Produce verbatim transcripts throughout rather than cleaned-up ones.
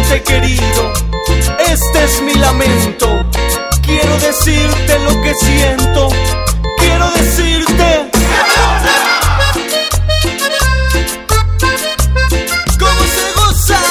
triste, querido, este es mi lamento. Quiero decirte lo que siento, quiero decirte. ¿Cómo se goza?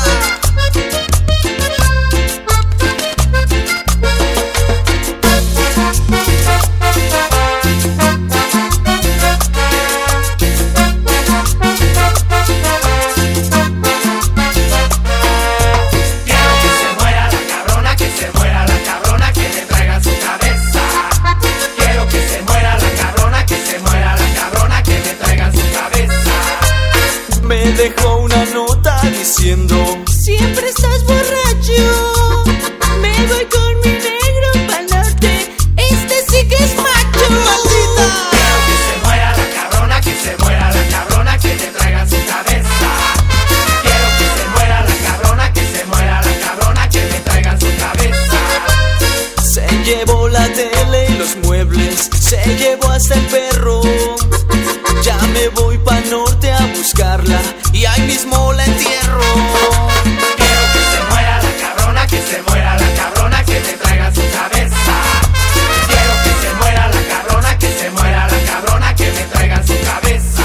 Me dejó una nota diciendo: siempre estás borracho. Me voy con mi negro pa'l norte. Este sí que es macho. ¡Maldita! Quiero que se muera la cabrona, que se muera la cabrona, que me traigan su cabeza. Quiero que se muera la cabrona, que se muera la cabrona, que me traigan su cabeza. Se llevó la tele y los muebles, se llevó hasta el perro. Ya me voy pa' norte a buscarla y ahí mismo la entierro. Quiero que se muera la cabrona, que se muera la cabrona, que me traigan su cabeza. Quiero que se muera la cabrona, que se muera la cabrona, que me traigan su cabeza.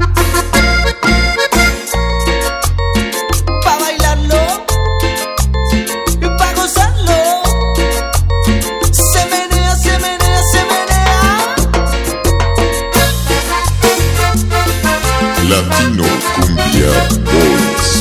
Pa' bailarlo, pa' gozarlo. Se menea, se menea, se menea. Latino Cumbia Boys.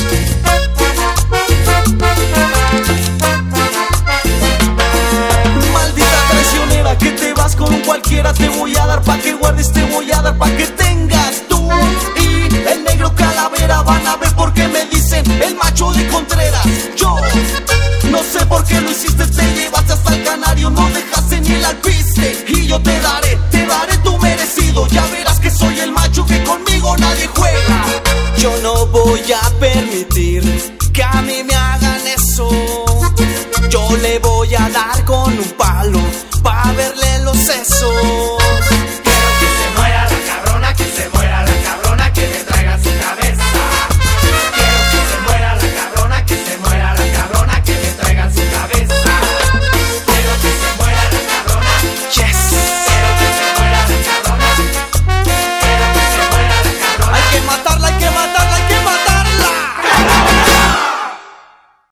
Maldita traicionera, que te vas con un cualquiera. Te voy a dar pa' que guardes, te voy a dar pa' que tengas tú. Y el negro calavera, van a ver por qué me dicen el macho de Contreras. Yo no sé por qué lo hiciste, te llevaste hasta el Canario, no dejaste ni el alpiste. Y yo te daré, te daré tu merecido. Ya verás que soy el macho, que conmigo nadie juega. Yo no voy a permitir que a mí me hagan eso. Yo le voy a dar con un palo pa' ver